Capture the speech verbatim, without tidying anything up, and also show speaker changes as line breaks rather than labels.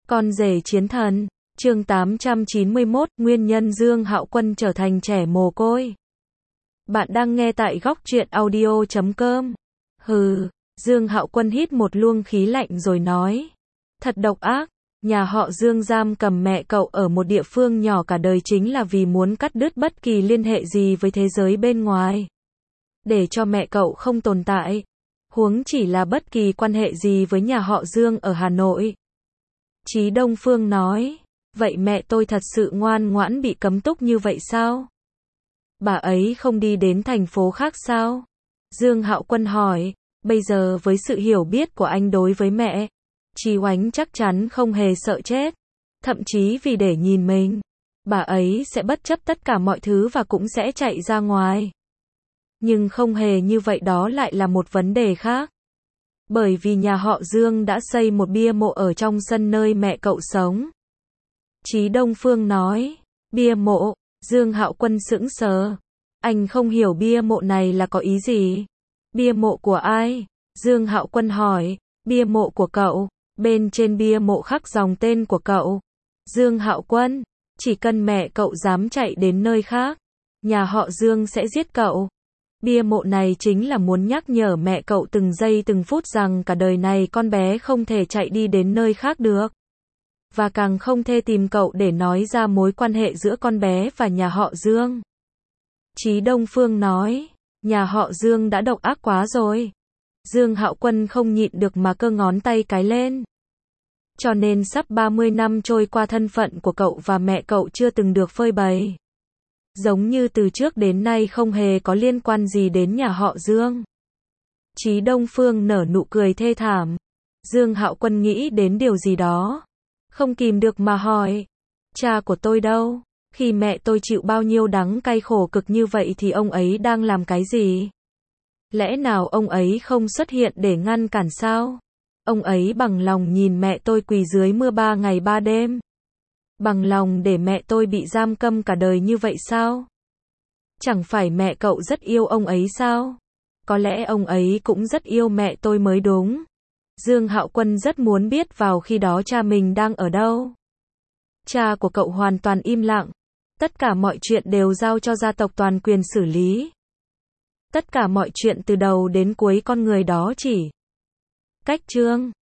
Con rể chiến thần, chương tám trăm chín mươi mốt, nguyên nhân Dương Hạo Quân trở thành trẻ mồ côi. Bạn đang nghe tại góc truyện audio chấm com. Hừ, Dương Hạo Quân hít một luồng khí lạnh rồi nói. Thật độc ác, nhà họ Dương giam cầm mẹ cậu ở một địa phương nhỏ cả đời chính là vì muốn cắt đứt bất kỳ liên hệ gì với thế giới bên ngoài. Để cho mẹ cậu không tồn tại. Huống chỉ là bất kỳ quan hệ gì với nhà họ Dương ở Hà Nội. Chí Đông Phương nói, vậy mẹ tôi thật sự ngoan ngoãn bị cấm túc như vậy sao? Bà ấy không đi đến thành phố khác sao? Dương Hạo Quân hỏi, bây giờ với sự hiểu biết của anh đối với mẹ, Chí Oánh chắc chắn không hề sợ chết. Thậm chí vì để nhìn mình, bà ấy sẽ bất chấp tất cả mọi thứ và cũng sẽ chạy ra ngoài. Nhưng không hề như vậy, đó lại là một vấn đề khác. Bởi vì nhà họ Dương đã xây một bia mộ ở trong sân nơi mẹ cậu sống. Chí Đông Phương nói, bia mộ, Dương Hạo Quân sững sờ. Anh không hiểu bia mộ này là có ý gì? Bia mộ của ai? Dương Hạo Quân hỏi, bia mộ của cậu, bên trên bia mộ khắc dòng tên của cậu. Dương Hạo Quân, chỉ cần mẹ cậu dám chạy đến nơi khác, nhà họ Dương sẽ giết cậu. Bia mộ này chính là muốn nhắc nhở mẹ cậu từng giây từng phút rằng cả đời này con bé không thể chạy đi đến nơi khác được. Và càng không thể tìm cậu để nói ra mối quan hệ giữa con bé và nhà họ Dương. Chí Đông Phương nói, nhà họ Dương đã độc ác quá rồi. Dương Hạo Quân không nhịn được mà cơ ngón tay cái lên. Cho nên sắp ba mươi năm trôi qua, thân phận của cậu và mẹ cậu chưa từng được phơi bày. Giống như từ trước đến nay không hề có liên quan gì đến nhà họ Dương. Chí Đông Phương nở nụ cười thê thảm. Dương Hạo Quân nghĩ đến điều gì đó, không kìm được mà hỏi, cha của tôi đâu? Khi mẹ tôi chịu bao nhiêu đắng cay khổ cực như vậy thì ông ấy đang làm cái gì? Lẽ nào ông ấy không xuất hiện để ngăn cản sao? Ông ấy bằng lòng nhìn mẹ tôi quỳ dưới mưa ba ngày ba đêm? Bằng lòng để mẹ tôi bị giam cầm cả đời như vậy sao? Chẳng phải mẹ cậu rất yêu ông ấy sao? Có lẽ ông ấy cũng rất yêu mẹ tôi mới đúng. Dương Hạo Quân rất muốn biết vào khi đó cha mình đang ở đâu. Cha của cậu hoàn toàn im lặng. Tất cả mọi chuyện đều giao cho gia tộc toàn quyền xử lý. Tất cả mọi chuyện từ đầu đến cuối con người đó chỉ cách Trương